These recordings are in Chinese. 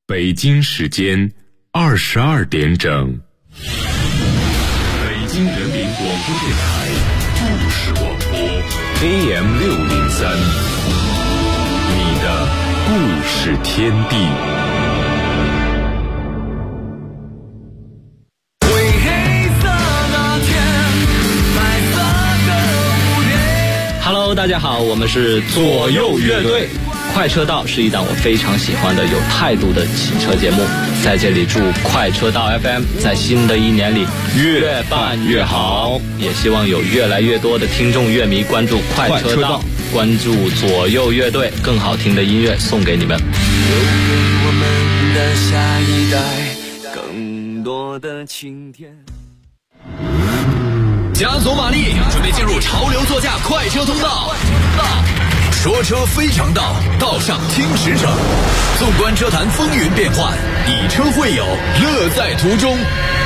北京时间22点整。北京人民广播电台故事广播 AM603， 你的故事天地。 Hello， 大家好，我们是左右乐队。快车道是一档我非常喜欢的有态度的汽车节目，在这里祝快车道 FM 在新的一年里越办越好，也希望有越来越多的听众乐迷关注快车道，关注左右乐队，更好听的音乐送给你们。 留给我们的下一代更多的晴天。 加索马力，准备进入潮流座驾快车通道。说车非常道，道上听驰骋。纵观车坛风云变幻，以车会友，乐在途中。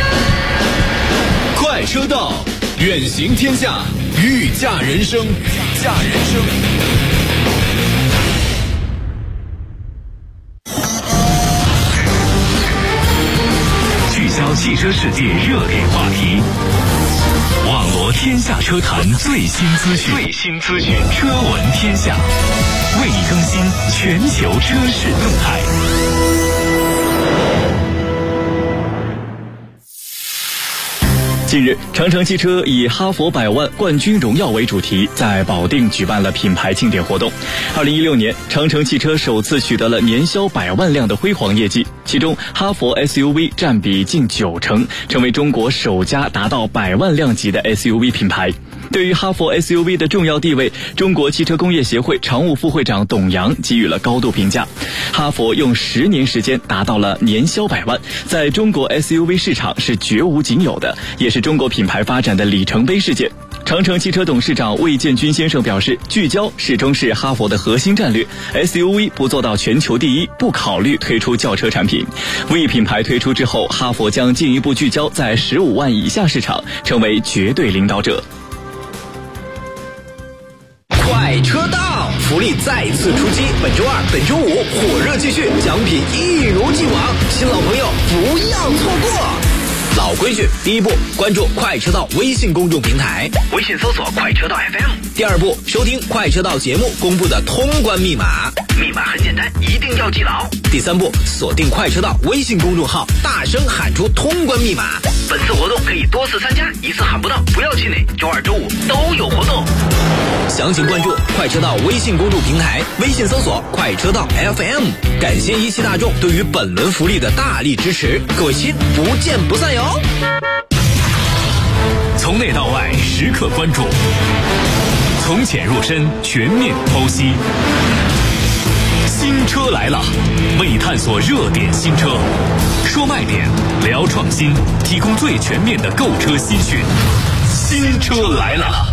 快车道，远行天下，御驾人生。 聚焦汽车世界热点话题，网罗天下车坛最新资讯，车闻天下，为你更新全球车市动态。 近日，长城汽车以哈佛100万冠军荣耀为主题，在保定举办了品牌庆典活动。2016年，长城汽车首次取得了年销100万辆的辉煌业绩，其中哈佛 SUV 占比近90%，成为中国首家达到100万辆级的 SUV 品牌。对于哈佛 SUV 的重要地位，中国汽车工业协会常务副会长董阳给予了高度评价。哈佛用10年时间达到了年销100万，在中国 SUV 市场是绝无仅有的，也是中国品牌发展的里程碑事件。长城汽车董事长魏建军先生表示，聚焦始终是哈佛的核心战略， SUV 不做到全球第一，不考虑推出轿车产品。V 品牌推出之后，哈佛将进一步聚焦在15万以下市场，成为绝对领导者。 快车道福利再次出击，本周2、本周5火热继续，奖品一如既往，新老朋友不要错过。老规矩，第一步，关注快车道微信公众平台，微信搜索快车道 FM。第二步，收听快车道节目公布的通关密码，密码很简单，一定要记牢。第三步，锁定快车道微信公众号，大声喊出通关密码。本次活动可以多次参加，一次喊不到不要气馁，周2、周5都有活动。详情关注快车道微信公众平台，微信搜索快车道 FM。感谢一汽大众对于本轮福利的大力支持，各位亲，不见不散哟！ 从内到外时刻关注，从浅入深全面剖析。新车来了，为你探索热点新车，说卖点，聊创新，提供最全面的购车新讯。新车来了。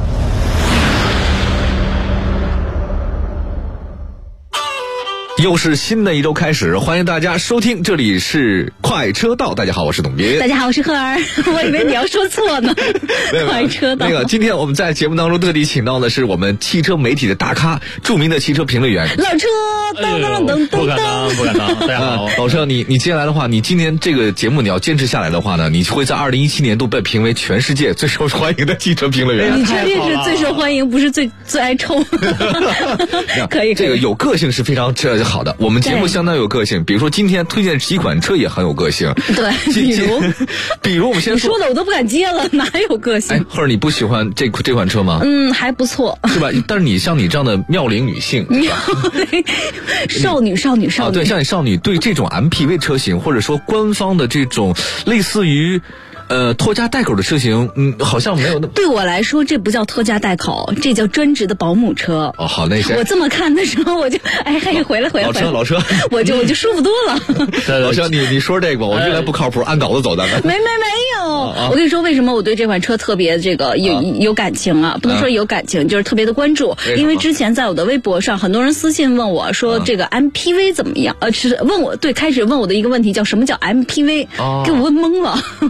又是新的一周开始，欢迎大家收听，这里是快车道。大家好，我是董斌。 大家好，我是赫儿。我以为你要说错呢。快车道。 今天我们在节目当中特地请到的是我们汽车媒体的大咖，著名的汽车评论员老车。 不敢当。大家好， 老车，你接下来的话，你今年这个节目你要坚持下来的话呢，你会在2017年度被评为全世界最受欢迎的汽车评论员。 你确定是最受欢迎，不是最爱抽？可以。 这个有个性是非常好的，我们节目相当有个性。比如说今天推荐几款车也很有个性。 对，比如我们先说，你说的我都不敢接了，哪有个性？ 或者你不喜欢这款车吗？ 还不错， 是吧？但是你像你这样的妙龄女性， 少女， 对，像你少女对这种 MPV 车型，或者说官方的这种类似于拖家带口的车型，好像没有那。 对我来说，这不叫拖家带口，这叫专职的保姆车。 哦，好，那些我这么看的时候，我就回来， 老车， 我就舒服多了。 老车，你说这个吧，我越来不靠谱，按稿子走的。 没有，我跟你说，为什么我对这款车特别有感情啊？不能说有感情，就是特别的关注。因为之前在我的微博上，很多人私信问我说这个 MPV 怎么样？是开始问我的一个问题叫什么叫 MPV？给我问懵了。 问懵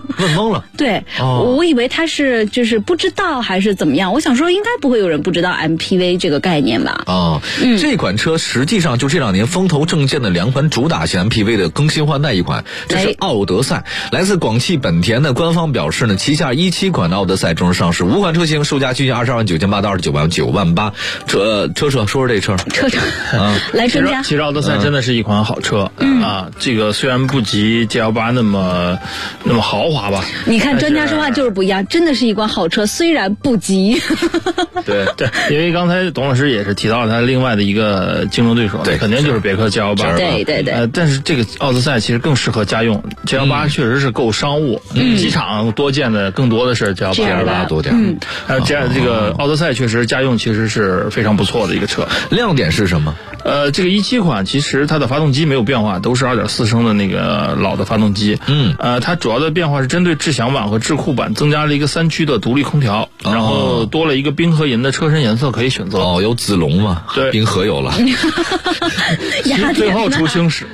封了。 对，我以为他是就是不知道还是怎么样，我想说应该不会有人不知道 MPV 这个概念吧？ 这款车实际上就这2年风头正劲的2款主打型 MPV 的更新换代一款，这是奥德赛。来自广汽本田的官方表示呢，旗下17款的奥德赛正式上市，5款车型售价区间22.98万到29.9万8。车说说这车来专家， 其实奥德赛真的是一款好车这个虽然不及 GL8 那么豪华吧。 你看专家说话就是不一样，真的是一款好车，虽然不及。 对，因为刚才董老师也是提到了他另外的一个竞争对手，肯定就是别克 GL8。 对。 但是这个奥德赛其实更适合家用，GL8确实是够商务，机场多见的更多的是 GL8 多点。 这个奥德赛确实家用其实是非常不错的一个车。 亮点是什么？ 这个17款其实它的发动机没有变化，都是2.4升的那个老的发动机。它主要的变化是针对智享版和智酷版增加了一个3区的独立空调，然后多了一个冰和银的车身颜色可以选择。 有紫龙嘛？ 对， 冰和有了。 最后出青史。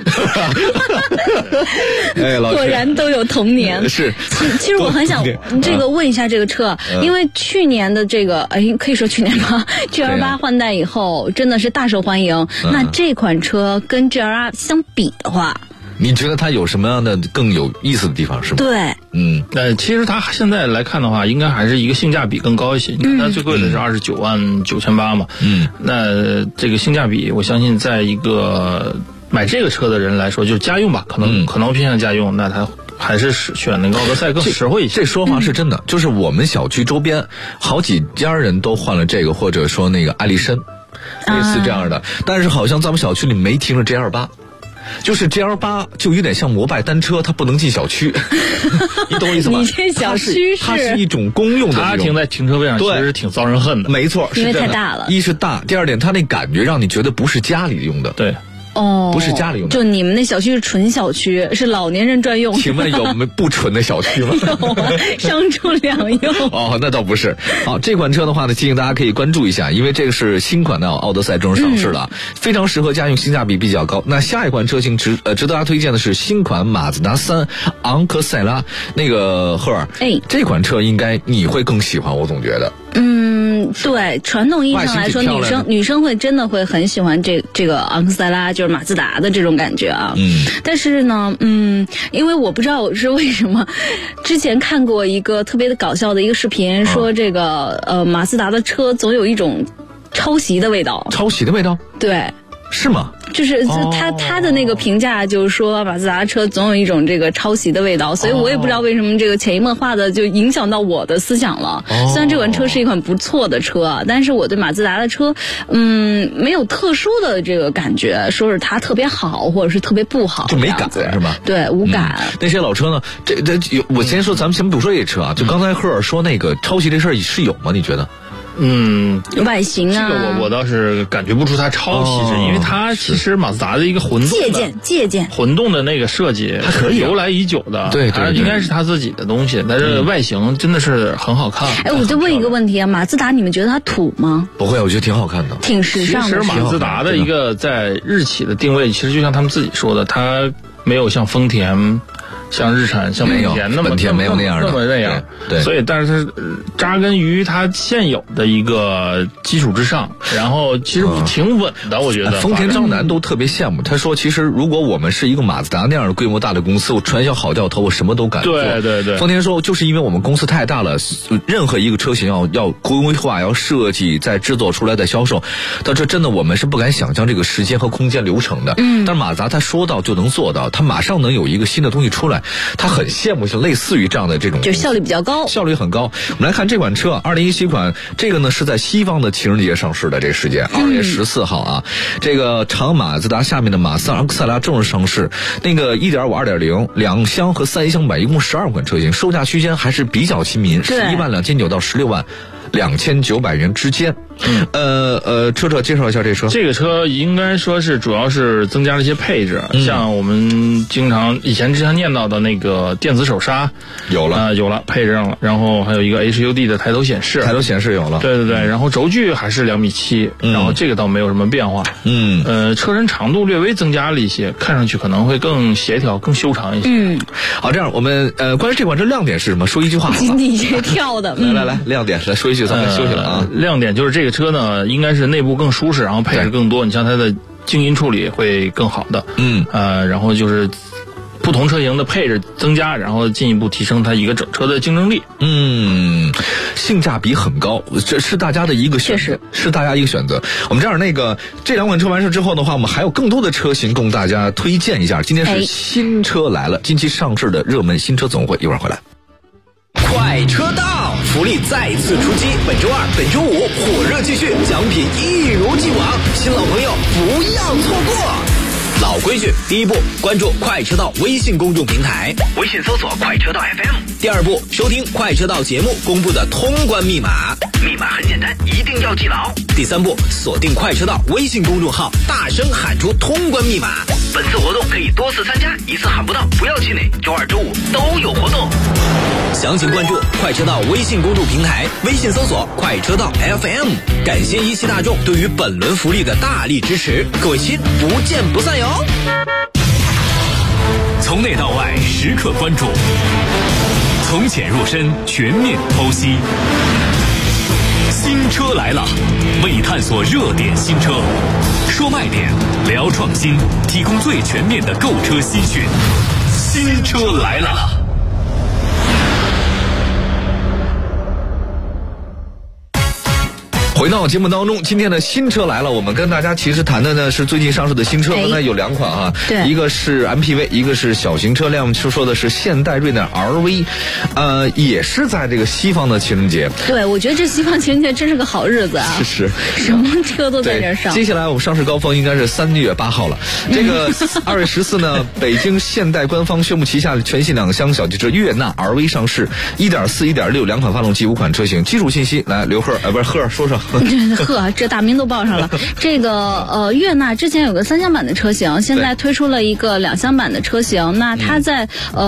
老师果然都有童年。 是。 其实我很想这个问一下这个车，因为去年的这个可以说去年吧 ，GL8 换代以后真的是大受欢迎。那这款车跟 GL8 相比的话， 你觉得它有什么样的更有意思的地方是吗？ 对， 其实它现在来看的话，应该还是一个性价比更高一些。你看它最贵的是29万9千8嘛，那这个性价比，我相信在一个买这个车的人来说，就是家用吧，可能偏向家用，那他还是选那个奥德赛更实惠一些。 这说法是真的，就是我们小区周边好几家人都换了这个，或者说那个艾力绅。类似这样的，但是好像在我们小区里没停着 GL8， 就是 GL8 就有点像摩拜单车，它不能进小区。你懂我意思吗？ 你这小区它是一种公用的， 它停在停车位上其实挺遭人恨的。 没错， 因为太大了。 一是大，第二点它那感觉让你觉得不是家里用的。 对。 不是家里用的， 就你们那小区是纯小区，是老年人专用。 请问有没不纯的小区吗？ 有啊，商住两用。 那倒不是。好，这款车的话呢，提醒大家可以关注一下，因为这个是新款的奥德赛正式上市了，非常适合家用，性价比比较高。那下一款车型值得大家推荐的是新款马自达3昂克赛拉。那个赫尔，这款车应该你会更喜欢，我总觉得。 对，传统意义上来说，女生会真的会很喜欢这个昂克赛拉，就是马自达的这种感觉啊。但是呢，因为我不知道我是为什么，之前看过一个特别的搞笑的一个视频，说这个马自达的车总有一种抄袭的味道。 抄袭的味道？ 对。 是吗？ 就是他的那个评价就是说马自达车总有一种这个抄袭的味道，所以我也不知道为什么这个潜移默化的就影响到我的思想了。虽然这款车是一款不错的车，但是我对马自达的车没有特殊的这个感觉，说是它特别好或者是特别不好， 就没感是吧？ 对，无感。 那些老车呢？我先说，咱们先不说这车啊，就刚才赫尔说那个抄袭这事儿是有吗？你觉得？ 外形啊， 这个我倒是感觉不出它抄袭，是因为它其实马自达的一个混动借鉴混动的那个设计，它可以由来已久的， 对， 应该是它自己的东西，但是外形真的是很好看。 我就问一个问题啊，马自达你们觉得它土吗？ 不会，我觉得挺好看的， 挺时尚的。 其实马自达的一个在日企的定位，其实就像他们自己说的，它没有像丰田。像日产、像本田那么没有那样的，对， 所以但是它扎根于它现有的一个基础之上，然后其实挺稳的，我觉得。 丰田章男都特别羡慕，他说其实如果我们是一个马自达那样的规模大的公司，我传销好掉头，我什么都敢做。 对。 丰田说就是因为我们公司太大了，任何一个车型要规划、要设计、再制作出来、再销售，他说真的我们是不敢想象这个时间和空间流程的。但是马自达他说到就能做到，他马上能有一个新的东西出来。他很羡慕像类似于这样的这种， 就效率比较高， 效率很高。我们来看这款车，2017款，这个呢是在西方的情人节上市的这个时间，2月14号啊。这个长马自达下面的马自达昂克赛拉正式上市，那个 1.5、2.0 两厢和3厢版一共12款车型，售价区间还是比较亲民，11万2900到16万。 2900元之间。车介绍一下这车。 这个车应该说是主要是增加了一些配置，像我们经常念到的那个电子手刹有了配置上了，然后还有一个 HUD 的抬头显示有了。 对，然后轴距还是2.7米，然后这个倒没有什么变化。车身长度略微增加了一些，看上去可能会更协调、更修长一些。 好，这样我们关于这款车亮点是什么？说一句话好吧。 你这跳的。 来，亮点来说一句，咱们休息了啊。 亮点就是这个车呢，应该是内部更舒适，然后配置更多。你像它的静音处理会更好的。然后就是不同车型的配置增加，然后进一步提升它一个整车的竞争力。 性价比很高，这是大家的一个选择，是大家一个选择。我们这样，这2款车完事之后的话，我们还有更多的车型供大家推荐一下。今天是新车来了，近期上市的热门新车总会，一会儿回来。 快车道，福利再次出击，本周二、本周五火热继续，奖品一如既往，新老朋友不要错过。老规矩，第一步，关注快车道微信公众平台，微信搜索快车道 FM。第二步，收听快车道节目公布的通关密码，密码很简单，一定要记牢。第三步，锁定快车道微信公众号，大声喊出通关密码。本次活动可以多次参加，一次喊不到不要气馁，周二、周五都有活动。详情关注快车道微信公众平台，微信搜索快车道 FM。感谢一汽大众对于本轮福利的大力支持，各位亲，不见不散哟。 从内到外时刻关注，从浅入深全面剖析。新车来了，为你探索热点新车，说卖点，聊创新，提供最全面的购车新讯。新车来了。 回到节目当中，今天的新车来了，我们跟大家其实谈的呢是最近上市的新车，那有2款啊，一个是 MPV， 一个是小型车辆，说的是现代锐乃 RV， 也是在这个西方的情人节。 对，我觉得这西方情人节真是个好日子啊， 是什么车都在这上。 接下来我们上市高峰应该是3月8号了，这个2月14呢，北京现代官方宣布旗下全系2厢小汽车悦纳 RV 上市，1.4、1.6 2款发动机5款车型，基础信息来刘贺，不是贺说说。 这大名都报上了。这个悦纳之前有个3厢版的车型，现在推出了一个2厢版的车型。那它在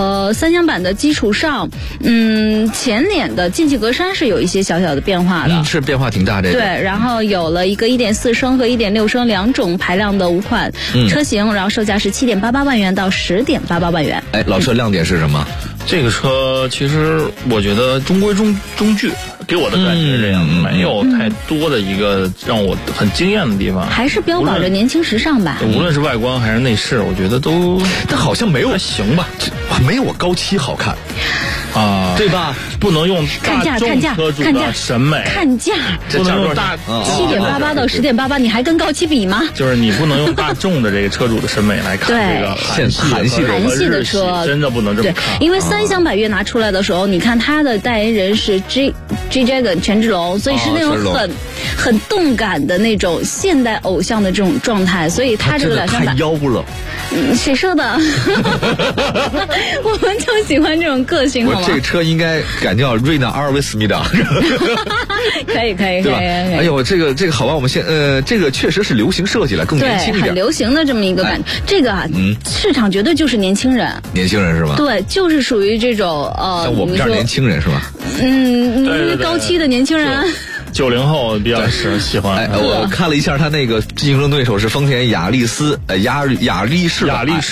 3厢版的基础上，前脸的进气格栅是有一些小小的变化的， 是变化挺大的。 对，然后有了一个1.4升和1.6升2种排量的5款车型，然后售价是7.88万元到10.88万元。 老车亮点是什么？ 这个车其实我觉得中规中矩，给我的感觉是这样，没有太多的一个让我很惊艳的地方， 还是标榜着年轻时尚吧。 无论是外观还是内饰，我觉得都， 但好像没有还行吧， 没有我高7好看啊， 对吧？ 不能用大众车主的审美看价， 不能用大 7.88到10.88，你还跟高7比吗？ 就是你不能用大众的这个车主的审美来看这个韩系的车， 真的不能这么看。 因为3厢版悦纳出来的时候，你看它的代言人是 G-Dragon 权志龙，所以是那种很动感的那种现代偶像的这种状态，所以它这个2厢版太妖了。 谁说的？我们就喜欢这种个性，好吗？ 我这车应该改叫瑞纳阿尔维斯密达。 可以， 对吧？哎呦，这个好吧，我们这个确实是流行设计了，更年轻一点， 很流行的这么一个感觉。这个市场绝对就是年轻人， 年轻人是吧？ 对，就是属于这种像我们这儿年轻人是吧？ 高7的年轻人。 90后比较喜欢。 我看了一下他那个竞争对手是丰田雅力士、雅力士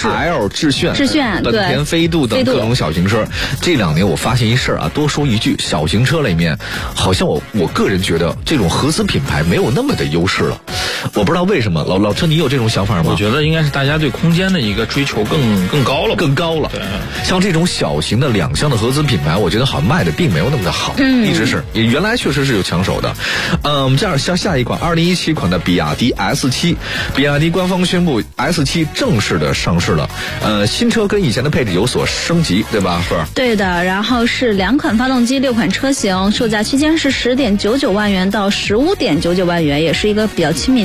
L 致炫、本田飞度等各种小型车。这2年我发现一事啊，多说一句，小型车里面好像我个人觉得这种合资品牌没有那么的优势了。我不知道为什么，老车你有这种想法吗？ 我觉得应该是大家对空间的一个追求更高了。 对，像这种小型的2厢的合资品牌，我觉得好像卖的并没有那么的好，一直是原来确实是有抢手的。我们这样下一款2017款的比亚迪 S7， 比亚迪官方宣布 S7 正式的上市了。新车跟以前的配置有所升级，对吧？ 对的，然后是2款发动机6款车型，售价区间是10.99万元到15.99万元，也是一个比较亲民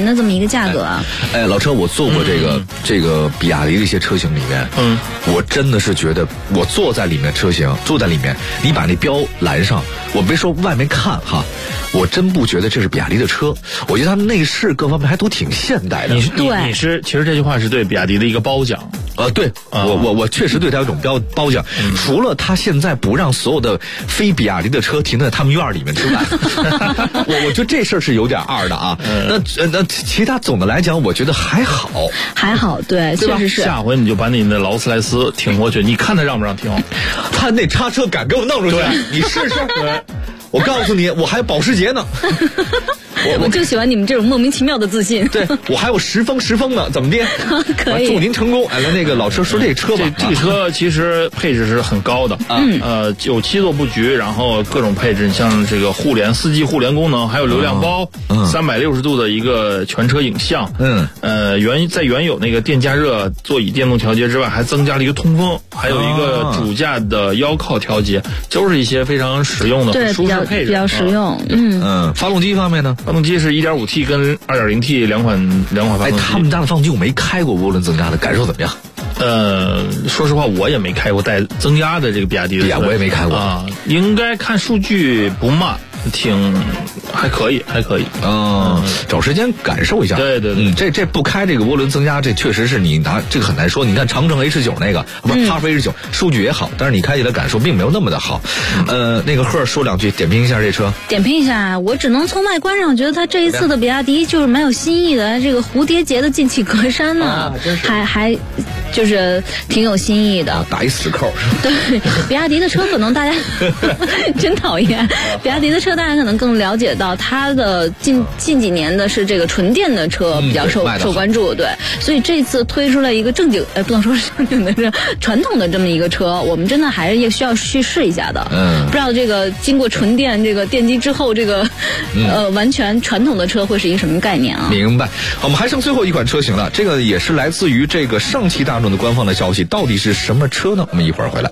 的这么一个价格啊。 老车，我坐过这个比亚迪的一些车型里面，我真的是觉得我坐在里面坐在里面，你把那标拦上，我别说外面看哈，我真不觉得这是比亚迪的车，我觉得它内饰各方面还都挺现代的。 你是其实这句话是对比亚迪的一个褒奖。 对，我确实对它有种褒奖。除了它现在不让所有的非比亚迪的车停在他们院里面之外，我觉得这事儿是有点二的啊。那其他总的来讲，我觉得还好， 对，确实是。 下回你就把你的劳斯莱斯停过去，你看他让不让停？ 他那叉车敢给我弄出去，你试试。我告诉你，我还有保时捷呢。 我就喜欢你们这种莫名其妙的自信。 对，我还有十封呢，怎么的？ 可以。 祝您成功。那个老车说这车吧， 这个车其实配置是很高的有7座布局，然后各种配置，像这个4G 互联功能，还有流量包，360度的一个全车影像，在原有那个电加热、座椅电动调节之外，还增加了一个通风，还有一个主驾的腰靠调节，都是一些非常实用的舒适配置， 比较实用。 发动机方面呢？ 发动机是 1.5T 跟 2.0T 两款发动机。 他们家的发动机我没开过涡轮增压的，感受怎么样？ 说实话，我也没开过带增压的这个比亚迪的车， 我也没开过啊。 应该看数据不慢，还可以。 找时间感受一下。 对， 这不开这个涡轮增压，这确实是你拿这个很难说。你看长城 H9 那个，不是哈弗 H9，数据也好，但是你开起来感受并没有那么的好。那个贺说两句，点评一下这车。 点评一下，我只能从外观上觉得它这一次的比亚迪就是蛮有新意的，这个蝴蝶结的进气格栅呢，还就是挺有新意的。 打一死扣。 对，比亚迪的车可能大家真讨厌。比亚迪的车大家可能更了解到它的近几年的是这个纯电的车比较受关注，对，所以这次推出了一个正经不能说是正经的，是传统的这么一个车，我们真的还是需要去试一下的。不知道这个经过纯电这个电机之后，这个完全传统的车会是一个什么概念啊？ 明白。我们还剩最后一款车型了，这个也是来自于这个上汽大众的官方的消息，到底是什么车呢？我们一会儿回来。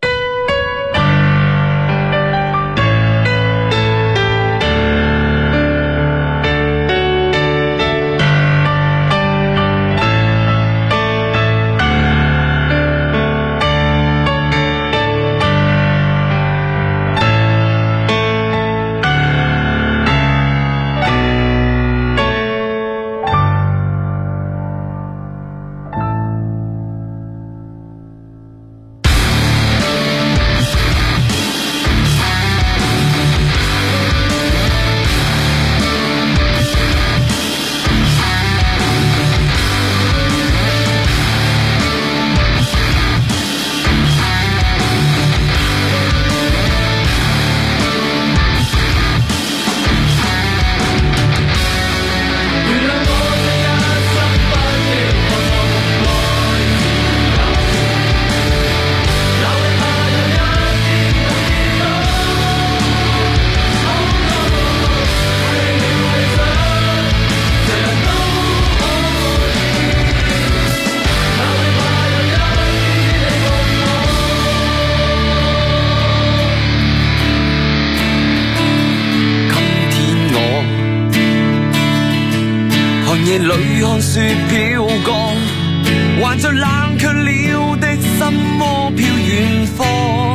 夜里看雪飄降，還在冷卻了的心窩飄遠方，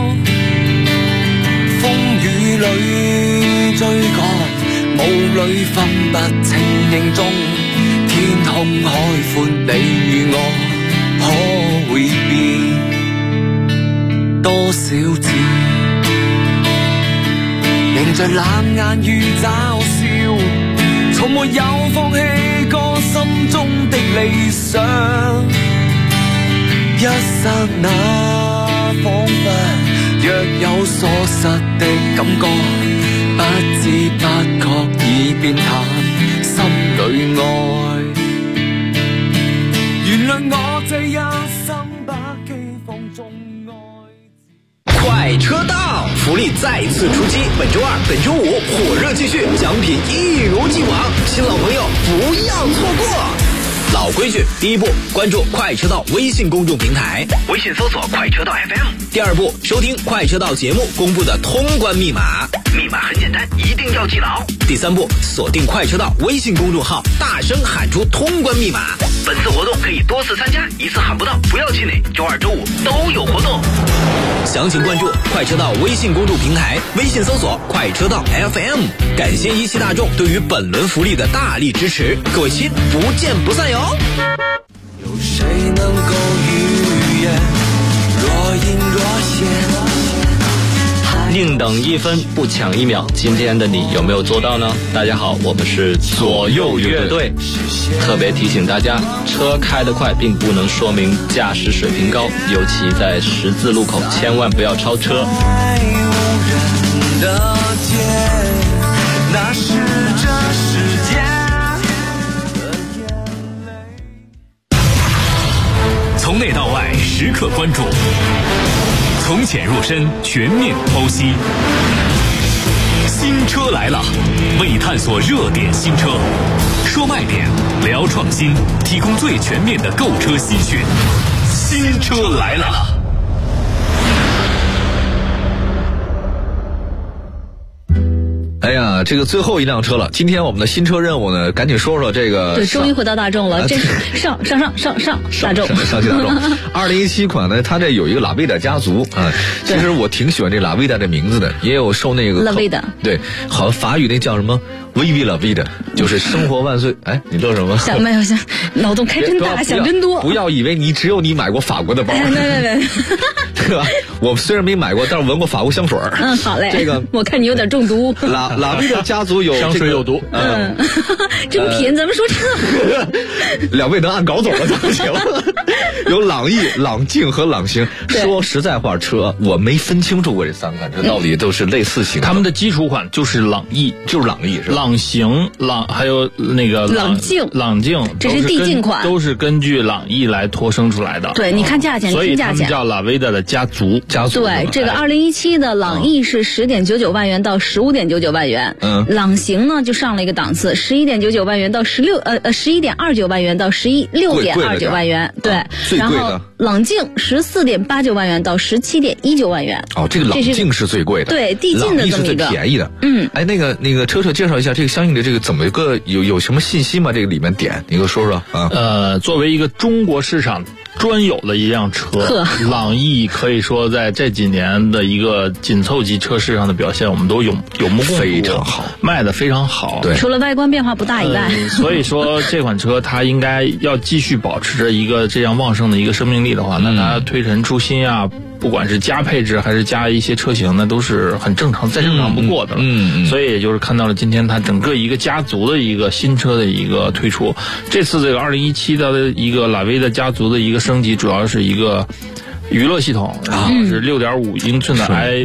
風雨裏追趕，霧裏分不清影蹤，天空海闊，你與我可會變多少次？凝着冷眼與嘲笑，從沒有放棄過心中的理想，一剎那彷彿若有所失的感覺，不知不覺已變淡，心裏愛原諒我這一生把譏諷中愛。 快車道，福利再次出擊！本周二、本周五火熱繼續，獎品一如既往，新老朋友不要錯過。老規矩，第一步關注快車道微信公眾平台，微信搜索快車道 FM。第二步，收聽快車道節目公布的通關密碼。 密码很简单，一定要记牢。第3步，锁定快车道微信公众号，大声喊出通关密码。本次活动可以多次参加，一次喊不到不要气馁，周2、周5都有活动。详情关注快车道微信公众平台，微信搜索快车道 FM。感谢一汽大众对于本轮福利的大力支持，各位亲，不见不散哟。 有谁能够预言若隐若现？ 宁等1分不抢1秒，今天的你有没有做到呢？大家好，我们是左右乐队，特别提醒大家，车开得快并不能说明驾驶水平高，尤其在十字路口千万不要超车。 那是这世界从内到外时刻关注，从浅入深全面剖析。新车来了，为探索热点新车，说卖点，聊创新，提供最全面的购车资讯。新车来了。 哎呀，这个最后一辆车了。今天我们的新车任务呢，赶紧说说这个。 对，终于回到大众了。这上大众。 上汽大众。2017款呢，它这有一个拉维达家族啊。其实我挺喜欢这拉维达这名字的，也有受那个。 拉维达。 对，好像法语那叫什么？Vive la vida， 就是生活万岁。哎，你乐什么？ 想没有想，脑洞开真大，想真多。 不要以为只有你买过法国的包。 对。 对吧？我虽然没买过，但是闻过法国香水。 好嘞。 这个我看你有点中毒。 拉维达家族有香水有毒。 真贫，咱们说这。 两位能按稿走了就行了。有朗逸、朗境和朗行。说实在话，车我没分清楚过这3款，这到底都是类似型。 他们的基础款就是朗逸， 是吧？ 朗行、还有那个朗境，这是递进款， 都是根据朗逸来拖生出来的。 对，你看价钱， 所以他们叫拉维达的家族。 对，这个2017的朗逸是10.99万元到15.99万元，朗行呢就上了一个档次，11.99万元到11.29万元到16.29万元，对， 然后朗境14.89万元到17.19万元。 哦，这个朗境是最贵的， 对，递进的这么一个， 朗逸是最便宜的。哎，那个车介绍一下这个相应的这个怎么一个有什么信息吗？这个里面点你给我说说啊。 作为一个中国市场专有的一辆车，朗逸可以说在这几年的一个紧凑级车市上的表现，我们都有目共睹， 非常好， 卖得非常好。 对， 除了外观变化不大以外， 所以说这款车它应该要继续保持着一个这样旺盛的一个生命力的话，那它推陈出新啊，不管是加配置还是加一些车型，那都是很正常，再正常不过的了。所以也就是看到了今天它整个一个家族的一个新车的一个推出。这次这个2017的一个拉维达家族的一个升级，主要是一个娱乐系统，然后是6.5英寸的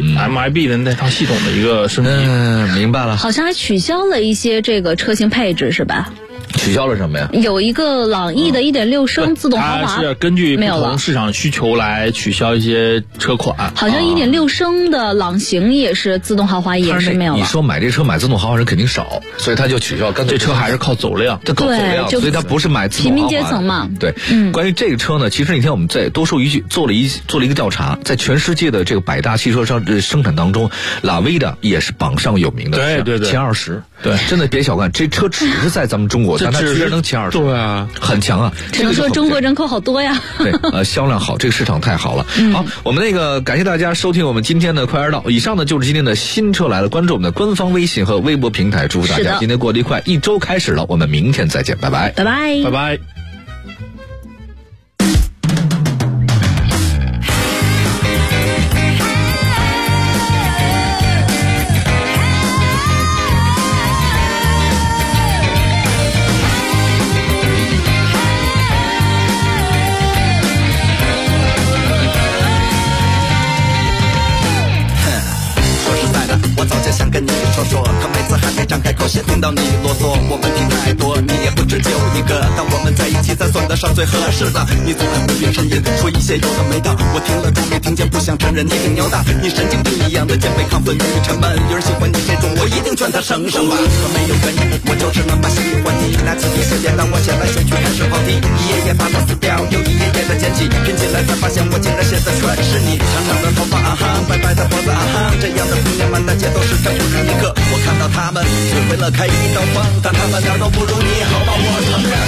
MIB 的那套系统的一个升级。 明白了。 好像还取消了一些这个车型配置，是吧？ 取消了什么呀？ 有一个朗逸的1.6升自动豪华， 它是根据不同市场需求来取消一些车款。 好像1.6升的朗行也是自动豪华，也是没有了。 你说买这车买自动豪华人肯定少，所以他就取消。干脆这车还是靠走量， 这靠走量，所以他不是买自动豪华。 平民阶层嘛。 对，关于这个车呢，其实那天我们再多说一句，做了一个调查，在全世界的这个100大汽车生产当中，拉维达也是榜上有名的， 对， 前20。 对， 真的别小看这车，只是在咱们中国，但它居然能前20。 对啊， 很强啊！ 只能说中国人口好多呀。 对，销量好，这个市场太好了。好，我们感谢大家收听我们今天的快车道。以上呢就是今天的新车来了，关注我们的官方微信和微博平台，祝福大家今天过得愉快，一周开始了，我们明天再见，拜拜， 拜拜， 拜拜。 想跟你说，可每次还没张开口，先听到你啰嗦。我们听太多，你也不止就一个，但我们在一起才算得上最合适的。你总爱无病呻吟，说一些有的没的，我听了都没听见，不想承认你挺牛的。你神经病一样的肩背亢奋与沉闷，有人喜欢你这种，我一定劝他省省吧。可没有原因，我就是能把心里换题，拿起笔写电，当我写来写去还是跑题。一页页把它撕掉，又一页页的捡起，拼起来才发现我竟然写的全是你。长长的头发白白的脖子这样的姑娘满大街都是，这不是一个。我看到他们只为了开一道风，但他们哪儿都不如你，好吧，我承认。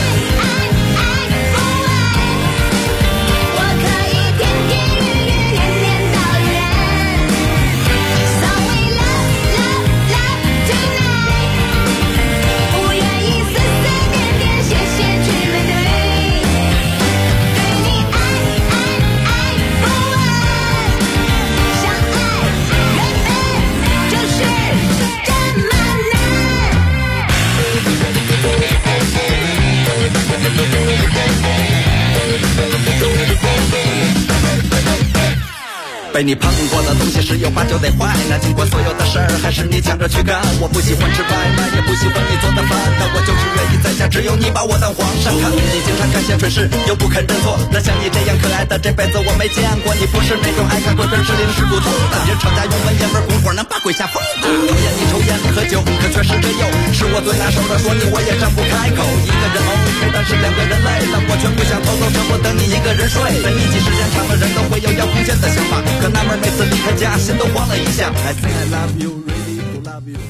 被你碰过的东西十有八九得坏，那经过所有的事儿还是你抢着去干。我不喜欢吃外卖，也不喜欢你做的饭，但我就是愿意在家只有你把我当皇上看。你经常看闲水事又不肯认错，那像你这样可爱的这辈子我没见过。你不是那种爱看鬼片是零食不吐的，人吵架用文言文拱火能把鬼吓疯的。讨厌你抽烟喝酒，可却是个诱，是我最拿手的，说你我也张不开口。一个人 OK， 但是两个人累了，我却不想偷偷舍不得你一个人睡。在一起时间长了，人都会有要空间的想法，可纳闷每次离开家心都慌了一下。I think I love you, really to love you.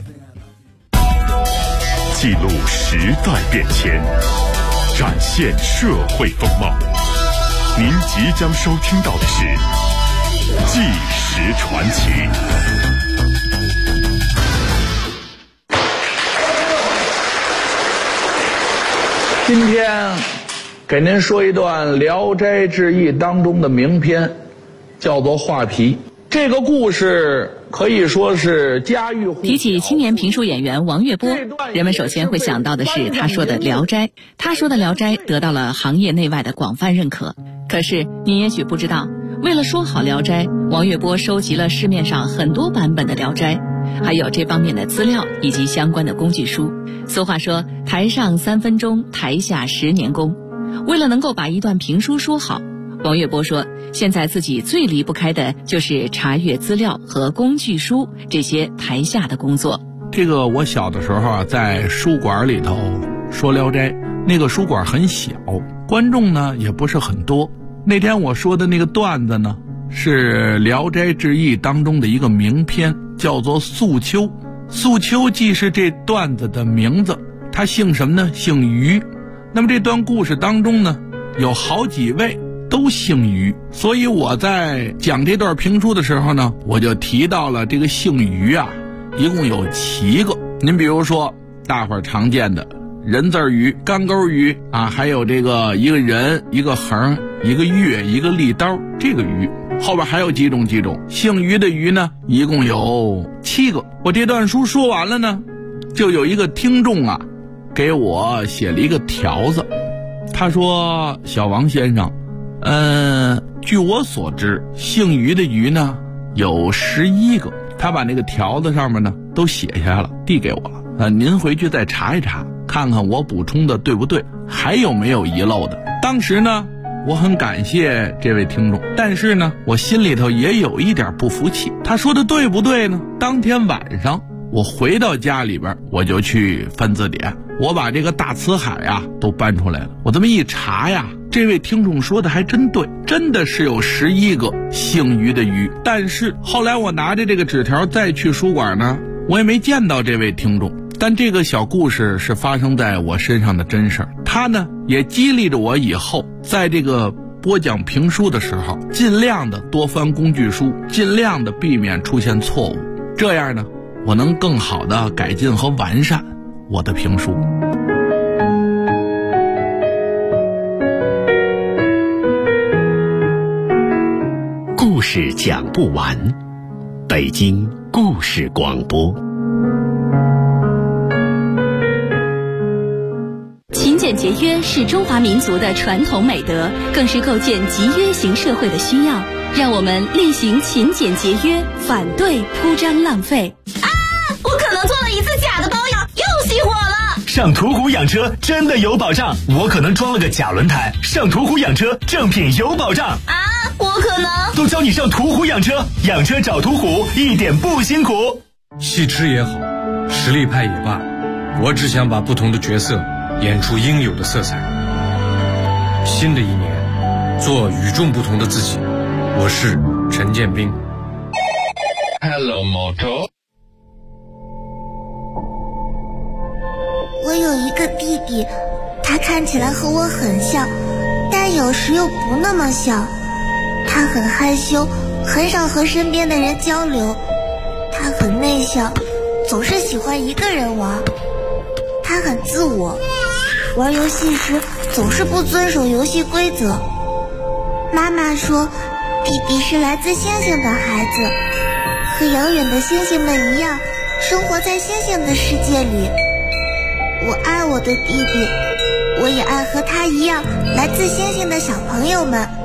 记录时代变迁，展现社会风貌。您即将收听到的是《纪实传奇》。 今天给您说一段《聊斋志异》当中的名篇，叫做《画皮》。这个故事可以说是家喻户晓。 提起青年评书演员王月波，人们首先会想到的是他说的《聊斋》。他说的《聊斋》得到了行业内外的广泛认可。可是你也许不知道，为了说好《聊斋》，王月波收集了市面上很多版本的《聊斋》，还有这方面的资料以及相关的工具书。俗话说，台上3分钟，台下10年功。为了能够把一段评书说好，王月波说，现在自己最离不开的就是查阅资料和工具书这些台下的工作。 这个我小的时候啊，在书馆里头说《聊斋》，那个书馆很小，观众呢也不是很多。那天我说的那个段子呢，是《聊斋志异》当中的一个名篇，叫做《素秋》。素秋既是这段子的名字，他姓什么呢？姓于。那么这段故事当中呢，有好几位都姓于，所以我在讲这段评书的时候呢，我就提到了这个姓于啊，一共有7个。您比如说大伙儿常见的人字鱼、干钩鱼啊，还有这个一个人、一个横、一个月、一个利刀，这个鱼后边还有几种姓于的于呢，一共有7个。我这段书说完了呢，就有一个听众啊给我写了一个条子，他说：小王先生，据我所知，姓于的于呢有11个。他把那个条子上面呢都写下来了，递给我了。您回去再查一查，看看我补充的对不对，还有没有遗漏的。当时呢，我很感谢这位听众，但是呢，我心里头也有一点不服气。他说的对不对呢？当天晚上我回到家里边，我就去翻字典，我把这个大辞海啊都搬出来了。我这么一查呀，这位听众说的还真对，真的是有11个姓于的于。但是后来我拿着这个纸条再去书馆呢，我也没见到这位听众。但这个小故事是发生在我身上的真事儿，它呢也激励着我以后在这个播讲评书的时候，尽量的多翻工具书，尽量的避免出现错误，这样呢我能更好的改进和完善我的评书。 故事讲不完，北京故事广播。 勤俭节约是中华民族的传统美德，更是构建集约型社会的需要。让我们厉行勤俭节约，反对铺张浪费。 我可能做了一次假的保养，又熄火了。 上途虎养车真的有保障，我可能装了个假轮胎。上途虎养车，正品有保障。 我可能都教你上途虎养车，养车找途虎，一点不辛苦。 戏痴也好，实力派也罢，我只想把不同的角色演出应有的色彩。新的一年， 做与众不同的自己。我是陈建斌。 Hello, Moto。 我有一个弟弟，他看起来和我很像，但有时又不那么像。他很害羞，很少和身边的人交流。他很内向，总是喜欢一个人玩。他很自我，玩游戏时总是不遵守游戏规则。妈妈说，弟弟是来自星星的孩子，和遥远的星星们一样，生活在星星的世界里。我爱我的弟弟，我也爱和他一样来自星星的小朋友们。